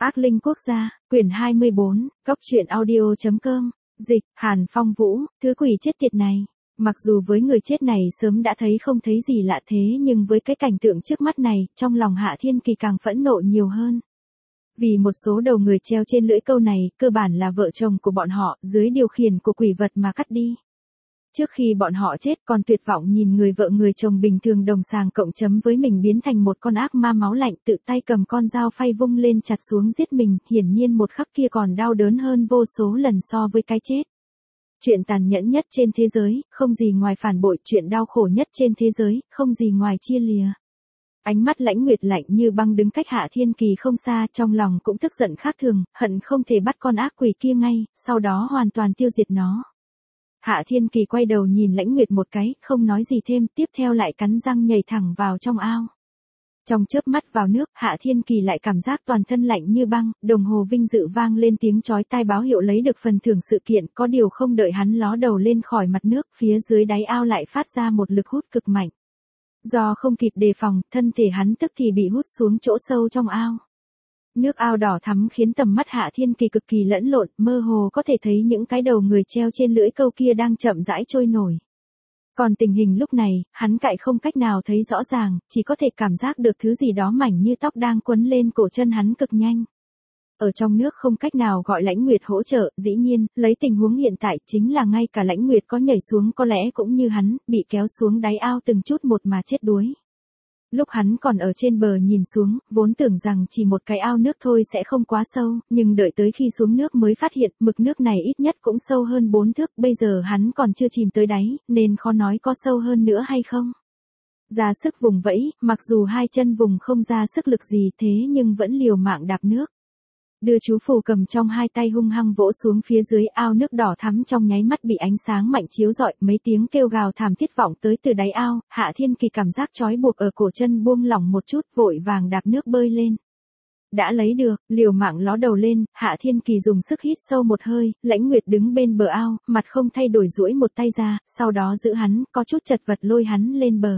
Ác linh quốc gia, quyển 24, Cốc truyện audio.com, dịch, Hàn Phong Vũ, thứ quỷ chết tiệt này. Mặc dù với người chết này sớm đã thấy không thấy gì lạ thế nhưng với cái cảnh tượng trước mắt này, trong lòng Hạ Thiên Kỳ càng phẫn nộ nhiều hơn. Vì một số đầu người treo trên lưỡi câu này, cơ bản là vợ chồng của bọn họ, dưới điều khiển của quỷ vật mà cắt đi. Trước khi bọn họ chết còn tuyệt vọng nhìn người vợ người chồng bình thường đồng sàng cộng chấm với mình biến thành một con ác ma máu lạnh tự tay cầm con dao phay vung lên chặt xuống giết mình, hiển nhiên một khắc kia còn đau đớn hơn vô số lần so với cái chết. Chuyện tàn nhẫn nhất trên thế giới, không gì ngoài phản bội, chuyện đau khổ nhất trên thế giới, không gì ngoài chia lìa. Ánh mắt Lãnh Nguyệt lạnh như băng đứng cách Hạ Thiên Kỳ không xa, trong lòng cũng tức giận khác thường, hận không thể bắt con ác quỷ kia ngay, sau đó hoàn toàn tiêu diệt nó. Hạ Thiên Kỳ quay đầu nhìn Lãnh Nguyệt một cái, không nói gì thêm, tiếp theo lại cắn răng nhảy thẳng vào trong ao. Trong chớp mắt vào nước, Hạ Thiên Kỳ lại cảm giác toàn thân lạnh như băng, đồng hồ vinh dự vang lên tiếng chói tai báo hiệu lấy được phần thưởng sự kiện, có điều không đợi hắn ló đầu lên khỏi mặt nước, phía dưới đáy ao lại phát ra một lực hút cực mạnh. Do không kịp đề phòng, thân thể hắn tức thì bị hút xuống chỗ sâu trong ao. Nước ao đỏ thắm khiến tầm mắt Hạ Thiên Kỳ cực kỳ lẫn lộn, mơ hồ có thể thấy những cái đầu người treo trên lưỡi câu kia đang chậm rãi trôi nổi. Còn tình hình lúc này, hắn cạy không cách nào thấy rõ ràng, chỉ có thể cảm giác được thứ gì đó mảnh như tóc đang quấn lên cổ chân hắn cực nhanh. Ở trong nước không cách nào gọi Lãnh Nguyệt hỗ trợ, dĩ nhiên, lấy tình huống hiện tại chính là ngay cả Lãnh Nguyệt có nhảy xuống có lẽ cũng như hắn, bị kéo xuống đáy ao từng chút một mà chết đuối. Lúc hắn còn ở trên bờ nhìn xuống, vốn tưởng rằng chỉ một cái ao nước thôi sẽ không quá sâu, nhưng đợi tới khi xuống nước mới phát hiện mực nước này ít nhất cũng sâu hơn 4 thước, bây giờ hắn còn chưa chìm tới đáy, nên khó nói có sâu hơn nữa hay không. Ra sức vùng vẫy, mặc dù hai chân vùng không ra sức lực gì thế nhưng vẫn liều mạng đạp nước. Đưa chú phù cầm trong hai tay hung hăng vỗ xuống phía dưới ao nước đỏ thắm trong nháy mắt bị ánh sáng mạnh chiếu rọi, mấy tiếng kêu gào thảm thiết vọng tới từ đáy ao, Hạ Thiên Kỳ cảm giác trói buộc ở cổ chân buông lỏng một chút, vội vàng đạp nước bơi lên. Đã lấy được, liều mạng ló đầu lên, Hạ Thiên Kỳ dùng sức hít sâu một hơi, Lãnh Nguyệt đứng bên bờ ao, mặt không thay đổi duỗi một tay ra, sau đó giữ hắn, có chút chật vật lôi hắn lên bờ.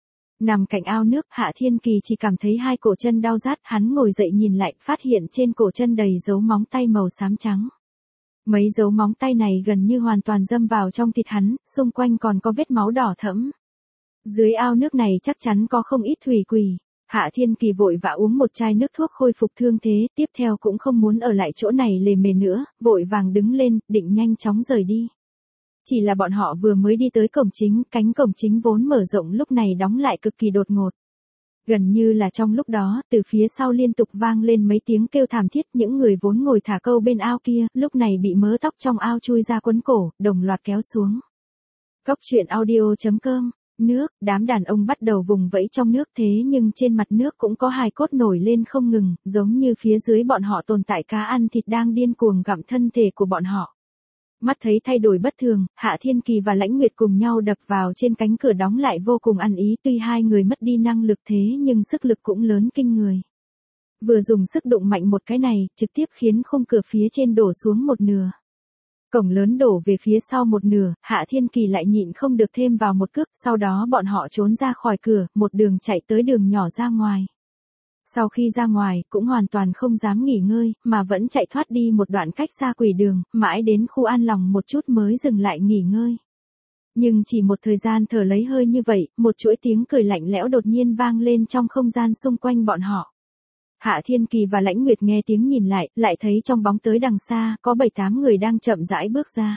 Nằm cạnh ao nước, Hạ Thiên Kỳ chỉ cảm thấy hai cổ chân đau rát, hắn ngồi dậy nhìn lại, phát hiện trên cổ chân đầy dấu móng tay màu xám trắng. Mấy dấu móng tay này gần như hoàn toàn dâm vào trong thịt hắn, xung quanh còn có vết máu đỏ thẫm. Dưới ao nước này chắc chắn có không ít thủy quỷ. Hạ Thiên Kỳ vội vã uống một chai nước thuốc khôi phục thương thế, tiếp theo cũng không muốn ở lại chỗ này lề mề nữa, vội vàng đứng lên, định nhanh chóng rời đi. Chỉ là bọn họ vừa mới đi tới cổng chính, cánh cổng chính vốn mở rộng lúc này đóng lại cực kỳ đột ngột. Gần như là trong lúc đó, từ phía sau liên tục vang lên mấy tiếng kêu thảm thiết, những người vốn ngồi thả câu bên ao kia, lúc này bị mớ tóc trong ao chui ra quấn cổ, đồng loạt kéo xuống. Cốc truyện audio.com, nước, đám đàn ông bắt đầu vùng vẫy trong nước thế nhưng trên mặt nước cũng có hài cốt nổi lên không ngừng, giống như phía dưới bọn họ tồn tại cá ăn thịt đang điên cuồng gặm thân thể của bọn họ. Mắt thấy thay đổi bất thường, Hạ Thiên Kỳ và Lãnh Nguyệt cùng nhau đập vào trên cánh cửa đóng lại vô cùng ăn ý, tuy hai người mất đi năng lực thế nhưng sức lực cũng lớn kinh người. Vừa dùng sức đụng mạnh một cái này, trực tiếp khiến khung cửa phía trên đổ xuống một nửa. Cổng lớn đổ về phía sau một nửa, Hạ Thiên Kỳ lại nhịn không được thêm vào một cước, sau đó bọn họ trốn ra khỏi cửa, một đường chạy tới đường nhỏ ra ngoài. Sau khi ra ngoài, cũng hoàn toàn không dám nghỉ ngơi, mà vẫn chạy thoát đi một đoạn cách xa quỷ đường, mãi đến khu an lòng một chút mới dừng lại nghỉ ngơi. Nhưng chỉ một thời gian thở lấy hơi như vậy, một chuỗi tiếng cười lạnh lẽo đột nhiên vang lên trong không gian xung quanh bọn họ. Hạ Thiên Kỳ và Lãnh Nguyệt nghe tiếng nhìn lại thấy trong bóng tới đằng xa, có 7-8 người đang chậm rãi bước ra.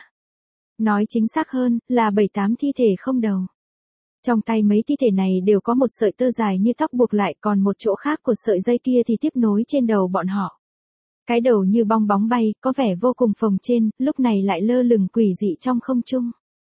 Nói chính xác hơn, là 7-8 thi thể không đầu. Trong tay mấy thi thể này đều có một sợi tơ dài như tóc buộc lại, còn một chỗ khác của sợi dây kia thì tiếp nối trên đầu bọn họ. Cái đầu như bong bóng bay, có vẻ vô cùng phồng trên, lúc này lại lơ lửng quỷ dị trong không trung.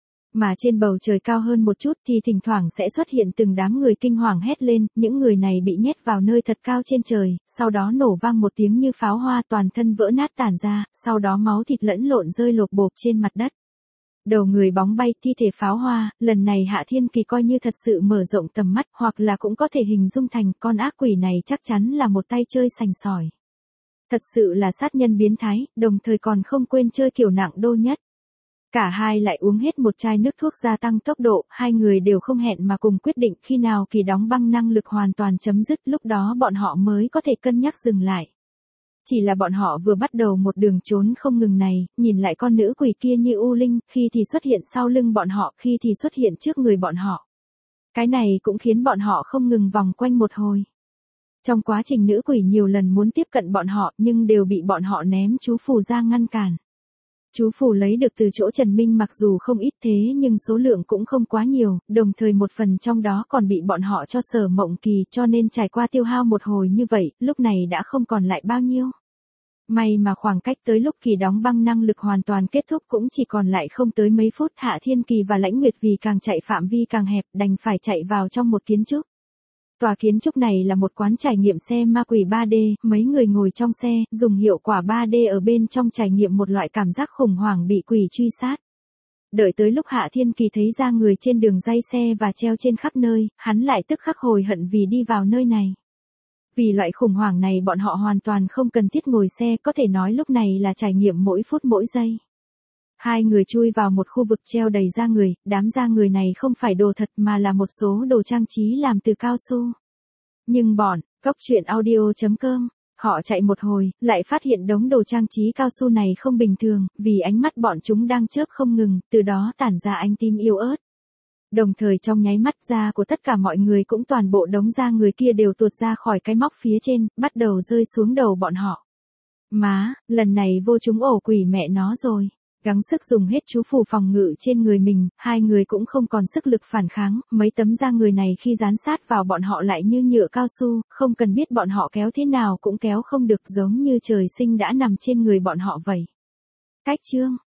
Mà trên bầu trời cao hơn một chút thì thỉnh thoảng sẽ xuất hiện từng đám người kinh hoàng hét lên, những người này bị nhét vào nơi thật cao trên trời, sau đó nổ vang một tiếng như pháo hoa, toàn thân vỡ nát tản ra, sau đó máu thịt lẫn lộn rơi lộp bộp trên mặt đất. Đầu người bóng bay, thi thể pháo hoa, lần này Hạ Thiên Kỳ coi như thật sự mở rộng tầm mắt, hoặc là cũng có thể hình dung thành con ác quỷ này chắc chắn là một tay chơi sành sỏi. Thật sự là sát nhân biến thái, đồng thời còn không quên chơi kiểu nặng đô nhất. Cả hai lại uống hết một chai nước thuốc gia tăng tốc độ, hai người đều không hẹn mà cùng quyết định khi nào kỳ đóng băng năng lực hoàn toàn chấm dứt, lúc đó bọn họ mới có thể cân nhắc dừng lại. Chỉ là bọn họ vừa bắt đầu một đường trốn không ngừng này, nhìn lại con nữ quỷ kia như u linh, khi thì xuất hiện sau lưng bọn họ, khi thì xuất hiện trước người bọn họ. Cái này cũng khiến bọn họ không ngừng vòng quanh một hồi. Trong quá trình nữ quỷ nhiều lần muốn tiếp cận bọn họ nhưng đều bị bọn họ ném chú phù ra ngăn cản. Chú phù lấy được từ chỗ Trần Minh mặc dù không ít thế nhưng số lượng cũng không quá nhiều, đồng thời một phần trong đó còn bị bọn họ cho Sở Mộng Kỳ, cho nên trải qua tiêu hao một hồi như vậy, lúc này đã không còn lại bao nhiêu. May mà khoảng cách tới lúc Kỳ đóng băng năng lực hoàn toàn kết thúc cũng chỉ còn lại không tới mấy phút. Hạ Thiên Kỳ và Lãnh Nguyệt vì càng chạy phạm vi càng hẹp đành phải chạy vào trong một kiến trúc. Tòa kiến trúc này là một quán trải nghiệm xe ma quỷ 3D, mấy người ngồi trong xe, dùng hiệu quả 3D ở bên trong trải nghiệm một loại cảm giác khủng hoảng bị quỷ truy sát. Đợi tới lúc Hạ Thiên Kỳ thấy ra người trên đường ray xe và treo trên khắp nơi, hắn lại tức khắc hối hận vì đi vào nơi này. Vì loại khủng hoảng này bọn họ hoàn toàn không cần thiết ngồi xe, có thể nói lúc này là trải nghiệm mỗi phút mỗi giây. Hai người chui vào một khu vực treo đầy da người, đám da người này không phải đồ thật mà là một số đồ trang trí làm từ cao su. Nhưng bọn, Cốc Truyện Audio.com, họ chạy một hồi, lại phát hiện đống đồ trang trí cao su này không bình thường, vì ánh mắt bọn chúng đang chớp không ngừng, từ đó tản ra ánh tím yếu ớt. Đồng thời trong nháy mắt da của tất cả mọi người cũng toàn bộ đống da người kia đều tuột ra khỏi cái móc phía trên, bắt đầu rơi xuống đầu bọn họ. Má, lần này vô chúng ổ quỷ mẹ nó rồi. Gắng sức dùng hết chú phù phòng ngự trên người mình, hai người cũng không còn sức lực phản kháng, mấy tấm da người này khi dán sát vào bọn họ lại như nhựa cao su, không cần biết bọn họ kéo thế nào cũng kéo không được, giống như trời sinh đã nằm trên người bọn họ vậy. Cách chương